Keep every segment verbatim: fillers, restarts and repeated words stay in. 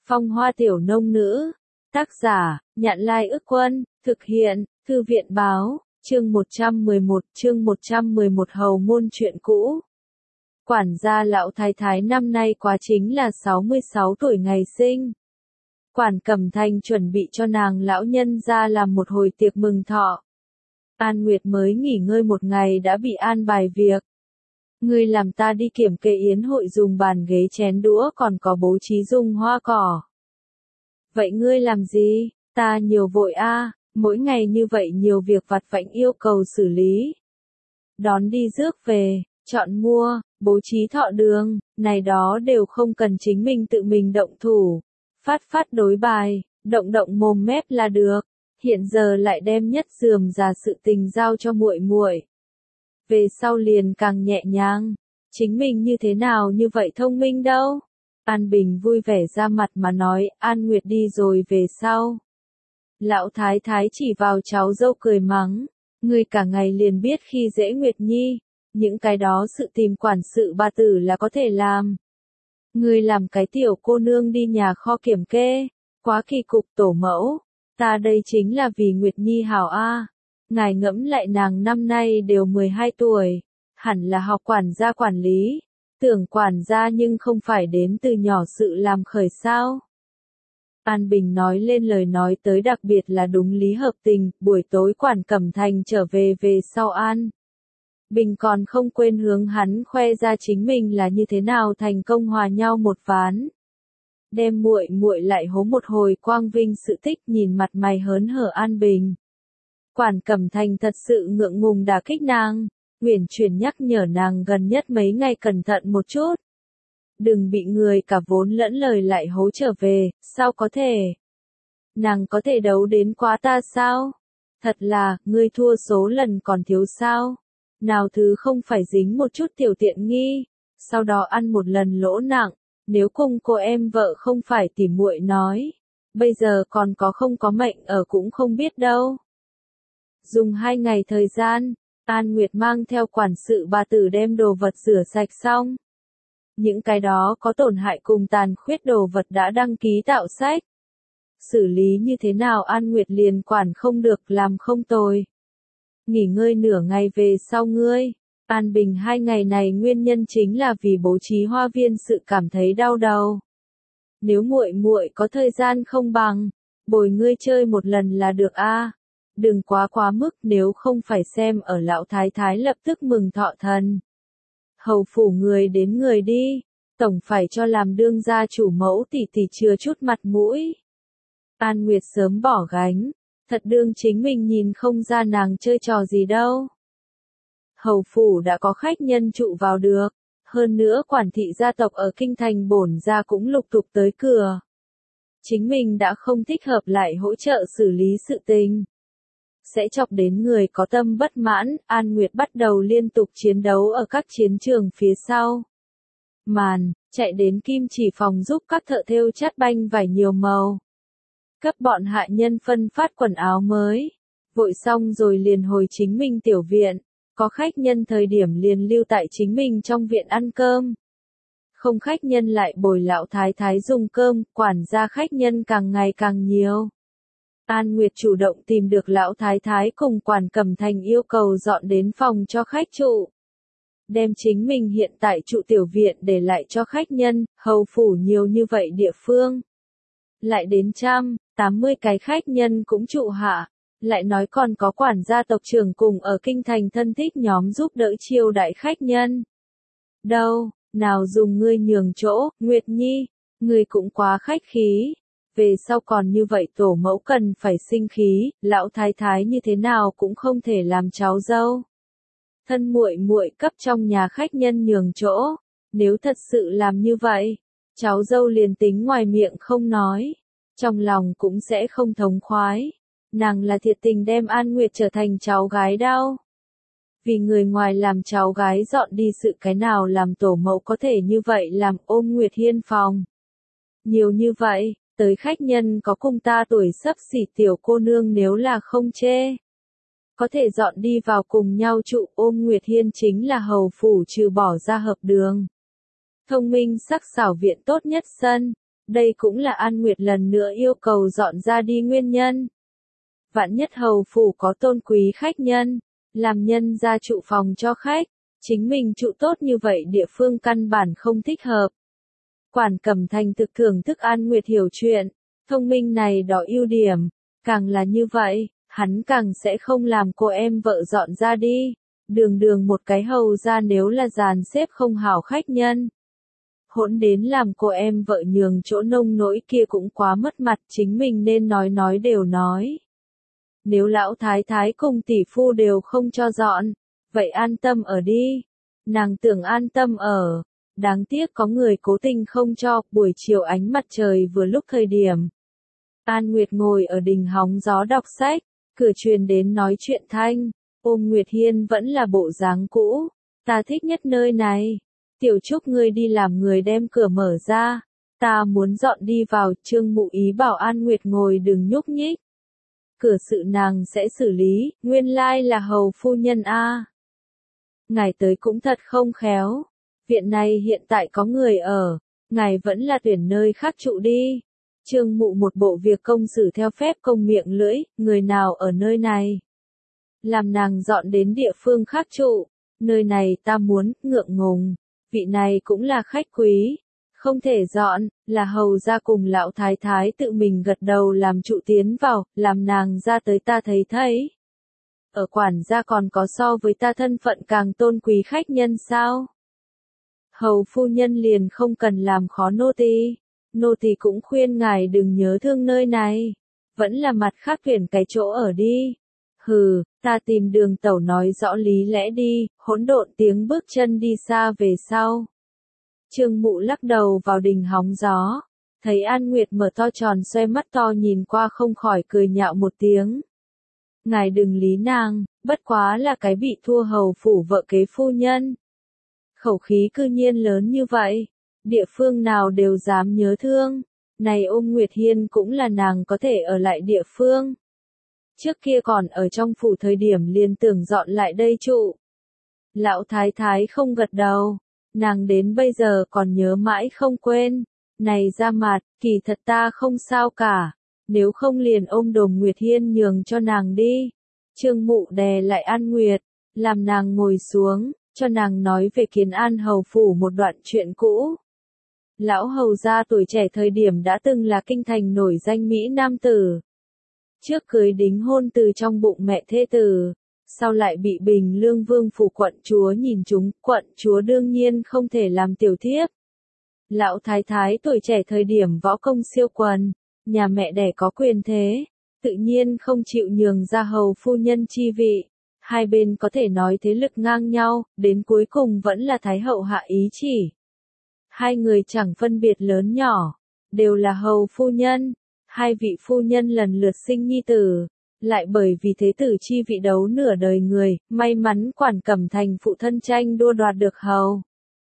Phong hoa tiểu nông nữ. Tác giả, Nhạn Lai Ức Quân, thực hiện, Thư viện Báo, chương một trăm mười một, chương một trăm mười một Hầu môn chuyện cũ. Quản gia lão thái thái năm nay quá chính là sáu mươi sáu tuổi ngày sinh. Quản Cẩm Thành chuẩn bị cho nàng lão nhân ra làm một hồi tiệc mừng thọ. An Nguyệt mới nghỉ ngơi một ngày đã bị an bài việc. Ngươi làm ta đi kiểm kê yến hội dùng bàn ghế chén đũa còn có bố trí dùng hoa cỏ. Vậy ngươi làm gì? Ta nhiều vội a, à, mỗi ngày như vậy nhiều việc vặt vãnh yêu cầu xử lý. Đón đi rước về, chọn mua, bố trí thọ đường, này đó đều không cần chính mình tự mình động thủ. Phát phát đối bài, động động mồm mép là được. Hiện giờ lại đem nhất rườm rà sự tình giao cho muội muội. Về sau liền càng nhẹ nhàng. Chính mình như thế nào như vậy thông minh đâu? An Bình vui vẻ ra mặt mà nói, An Nguyệt đi rồi về sau. Lão thái thái chỉ vào cháu dâu cười mắng, ngươi cả ngày liền biết khi dễ Nguyệt Nhi, những cái đó sự tìm quản sự bà tử là có thể làm. Ngươi làm cái tiểu cô nương đi nhà kho kiểm kê, quá kỳ cục tổ mẫu, ta đây chính là vì Nguyệt Nhi hảo a. Ngài ngẫm lại nàng năm nay đều mười hai tuổi, hẳn là học quản gia quản lý. Tưởng quản gia nhưng không phải đến từ nhỏ sự làm khởi sao. An Bình nói lên lời nói tới đặc biệt là đúng lý hợp tình, buổi tối Quản Cẩm Thành trở về về sau An. Bình còn không quên hướng hắn khoe ra chính mình là như thế nào thành công hòa nhau một ván. Đem muội muội lại hố một hồi quang vinh sự tích nhìn mặt mày hớn hở An Bình. Quản Cẩm Thành thật sự ngượng ngùng đả kích nàng. Uyển chuyển nhắc nhở nàng gần nhất mấy ngày cẩn thận một chút. Đừng bị người cả vốn lẫn lời lại hố trở về, sao có thể? Nàng có thể đấu đến quá ta sao? Thật là, ngươi thua số lần còn thiếu sao? Nào thứ không phải dính một chút tiểu tiện nghi, sau đó ăn một lần lỗ nặng, nếu cùng cô em vợ không phải tỉ muội nói. Bây giờ còn có không có mệnh ở cũng không biết đâu. Dùng hai ngày thời gian. An Nguyệt mang theo quản sự bà tử đem đồ vật rửa sạch xong. Những cái đó có tổn hại cùng tàn khuyết đồ vật đã đăng ký tạo sách. Xử lý như thế nào An Nguyệt liền quản không được làm không tồi. Nghỉ ngơi nửa ngày về sau ngươi. An Bình hai ngày này nguyên nhân chính là vì bố trí hoa viên sự cảm thấy đau đầu. Nếu muội muội có thời gian không bằng, bồi ngươi chơi một lần là được a. À. Đừng quá quá mức nếu không phải xem ở lão thái thái lập tức mừng thọ thần. Hầu phủ người đến người đi, tổng phải cho làm đương gia chủ mẫu tỷ tỷ chừa chút mặt mũi. An Nguyệt sớm bỏ gánh, thật đương chính mình nhìn không ra nàng chơi trò gì đâu. Hầu phủ đã có khách nhân trụ vào được, hơn nữa quản thị gia tộc ở kinh thành bổn gia cũng lục tục tới cửa. Chính mình đã không thích hợp lại hỗ trợ xử lý sự tình. Sẽ chọc đến người có tâm bất mãn, An Nguyệt bắt đầu liên tục chiến đấu ở các chiến trường phía sau. Màn, chạy đến kim chỉ phòng giúp các thợ thêu chát banh vải nhiều màu. Cấp bọn hạ nhân phân phát quần áo mới. Vội xong rồi liền hồi chính mình tiểu viện, có khách nhân thời điểm liền lưu tại chính mình trong viện ăn cơm. Không khách nhân lại bồi lão thái thái dùng cơm, quản gia khách nhân càng ngày càng nhiều. An Nguyệt chủ động tìm được lão thái thái cùng Quản Cẩm Thành yêu cầu dọn đến phòng cho khách trụ. Đem chính mình hiện tại trụ tiểu viện để lại cho khách nhân, hầu phủ nhiều như vậy địa phương. Lại đến trăm, tám mươi cái khách nhân cũng trụ hạ, lại nói còn có quản gia tộc trưởng cùng ở kinh thành thân thích nhóm giúp đỡ chiêu đại khách nhân. Đâu, nào dùng ngươi nhường chỗ, Nguyệt Nhi, ngươi cũng quá khách khí. Về sau còn như vậy tổ mẫu cần phải sinh khí, lão thái thái như thế nào cũng không thể làm cháu dâu. Thân muội muội cấp trong nhà khách nhân nhường chỗ, nếu thật sự làm như vậy, cháu dâu liền tính ngoài miệng không nói, trong lòng cũng sẽ không thống khoái. Nàng là thiệt tình đem An Nguyệt trở thành cháu gái đâu. Vì người ngoài làm cháu gái dọn đi sự cái nào làm tổ mẫu có thể như vậy làm ôm Nguyệt Hiên phòng. Nhiều như vậy. Tới khách nhân có cùng ta tuổi sắp xỉ tiểu cô nương nếu là không chê. Có thể dọn đi vào cùng nhau trụ ôm Nguyệt Hiên chính là hầu phủ trừ bỏ ra hợp đường. Thông minh sắc xảo viện tốt nhất sân. Đây cũng là An Nguyệt lần nữa yêu cầu dọn ra đi nguyên nhân. Vạn nhất hầu phủ có tôn quý khách nhân, làm nhân ra trụ phòng cho khách, chính mình trụ tốt như vậy địa phương căn bản không thích hợp. Quản Cẩm Thành thực thưởng thức An Nguyệt hiểu chuyện, thông minh này đó ưu điểm, càng là như vậy, hắn càng sẽ không làm cô em vợ dọn ra đi. Đường đường một cái hầu ra nếu là dàn xếp không hảo khách nhân. Hỗn đến làm cô em vợ nhường chỗ nông nỗi kia cũng quá mất mặt, chính mình nên nói nói đều nói. Nếu lão thái thái cùng tỷ phu đều không cho dọn, vậy an tâm ở đi. Nàng tưởng an tâm ở, đáng tiếc có người cố tình không cho. Buổi chiều ánh mặt trời vừa lúc thời điểm. An Nguyệt ngồi ở đình hóng gió đọc sách, cửa truyền đến nói chuyện thanh. Ôm Nguyệt Hiên vẫn là bộ dáng cũ, ta thích nhất nơi này. Tiểu Trúc ngươi đi làm người đem cửa mở ra, ta muốn dọn đi vào. Trương Mụ ý bảo An Nguyệt ngồi đừng nhúc nhích. Cửa sự nàng sẽ xử lý, nguyên lai là hầu phu nhân a. Ngài tới cũng thật không khéo, viện này hiện tại có người ở, ngài vẫn là tuyển nơi khác trụ đi. Trương Mụ một bộ việc công xử theo phép công miệng lưỡi, người nào ở nơi này. Làm nàng dọn đến địa phương khác trụ, nơi này ta muốn, ngượng ngùng, vị này cũng là khách quý, không thể dọn, là hầu ra cùng lão thái thái tự mình gật đầu làm trụ tiến vào, làm nàng ra tới ta thấy thấy. Ở quản gia còn có so với ta thân phận càng tôn quý khách nhân sao? Hầu phu nhân liền không cần làm khó nô tỳ, nô tỳ cũng khuyên ngài đừng nhớ thương nơi này, vẫn là mặt khác tuyển cái chỗ ở đi. Hừ, ta tìm Đường tẩu nói rõ lý lẽ đi. Hỗn độn tiếng bước chân đi xa về sau. Trương Mụ lắc đầu vào đình hóng gió, thấy An Nguyệt mở to tròn xoe mắt to nhìn qua không khỏi cười nhạo một tiếng. Ngài đừng lý nàng, bất quá là cái bị thua hầu phủ vợ kế phu nhân. Khẩu khí cư nhiên lớn như vậy, địa phương nào đều dám nhớ thương. Này ôm Nguyệt Hiên cũng là nàng có thể ở lại địa phương. Trước kia còn ở trong phủ thời điểm liền tưởng dọn lại đây trụ. Lão thái thái không gật đầu, nàng đến bây giờ còn nhớ mãi không quên. Này ra mặt, kỳ thật ta không sao cả, nếu không liền ôm Đồm Nguyệt Hiên nhường cho nàng đi. Trương Mụ đè lại An Nguyệt, làm nàng ngồi xuống, cho nàng nói về Kiến An hầu phủ một đoạn chuyện cũ. Lão hầu gia tuổi trẻ thời điểm đã từng là kinh thành nổi danh Mỹ nam tử. Trước cưới đính hôn từ trong bụng mẹ thê tử, sau lại bị Bình Lương Vương phủ quận chúa nhìn trúng, quận chúa đương nhiên không thể làm tiểu thiếp. Lão thái thái tuổi trẻ thời điểm võ công siêu quần, nhà mẹ đẻ có quyền thế, tự nhiên không chịu nhường ra hầu phu nhân chi vị. Hai bên có thể nói thế lực ngang nhau, đến cuối cùng vẫn là Thái hậu hạ ý chỉ. Hai người chẳng phân biệt lớn nhỏ, đều là hầu phu nhân. Hai vị phu nhân lần lượt sinh nhi tử, lại bởi vì thế tử chi vị đấu nửa đời người, may mắn Quản Cẩm Thành phụ thân tranh đua đoạt được hầu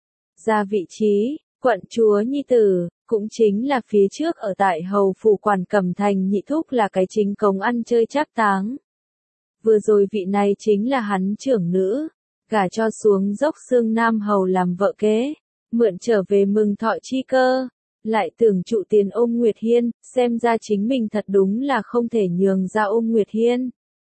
ra vị trí, quận chúa nhi tử, cũng chính là phía trước ở tại hầu phủ Quản Cẩm Thành nhị thúc là cái chính cống ăn chơi trác táng. Vừa rồi vị này chính là hắn trưởng nữ, gả cho xuống dốc xương Nam hầu làm vợ kế, mượn trở về mừng thọ chi cơ. Lại tưởng trụ tiền ôm Nguyệt Hiên, xem ra chính mình thật đúng là không thể nhường ra ôm Nguyệt Hiên.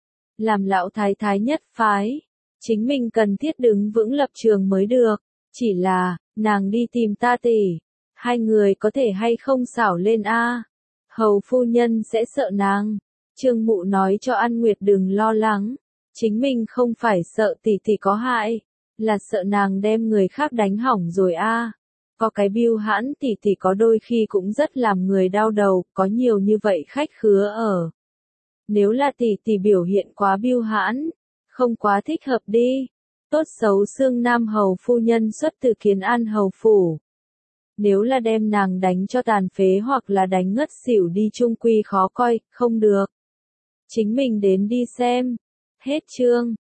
Làm lão thái thái nhất phái, chính mình cần thiết đứng vững lập trường mới được, chỉ là, nàng đi tìm ta tỷ, hai người có thể hay không xảo lên a? Hầu phu nhân sẽ sợ nàng. Trương Mụ nói cho An Nguyệt đừng lo lắng, chính mình không phải sợ tỷ tỷ có hại, là sợ nàng đem người khác đánh hỏng rồi a. Có cái bưu hãn tỷ tỷ có đôi khi cũng rất làm người đau đầu, có nhiều như vậy khách khứa ở. Nếu là tỷ tỷ biểu hiện quá bưu hãn, không quá thích hợp đi. Tốt xấu xương Nam hầu phu nhân xuất từ Kiến An hầu phủ. Nếu là đem nàng đánh cho tàn phế hoặc là đánh ngất xỉu đi chung quy khó coi, không được. Chính mình đến đi xem. Hết chương.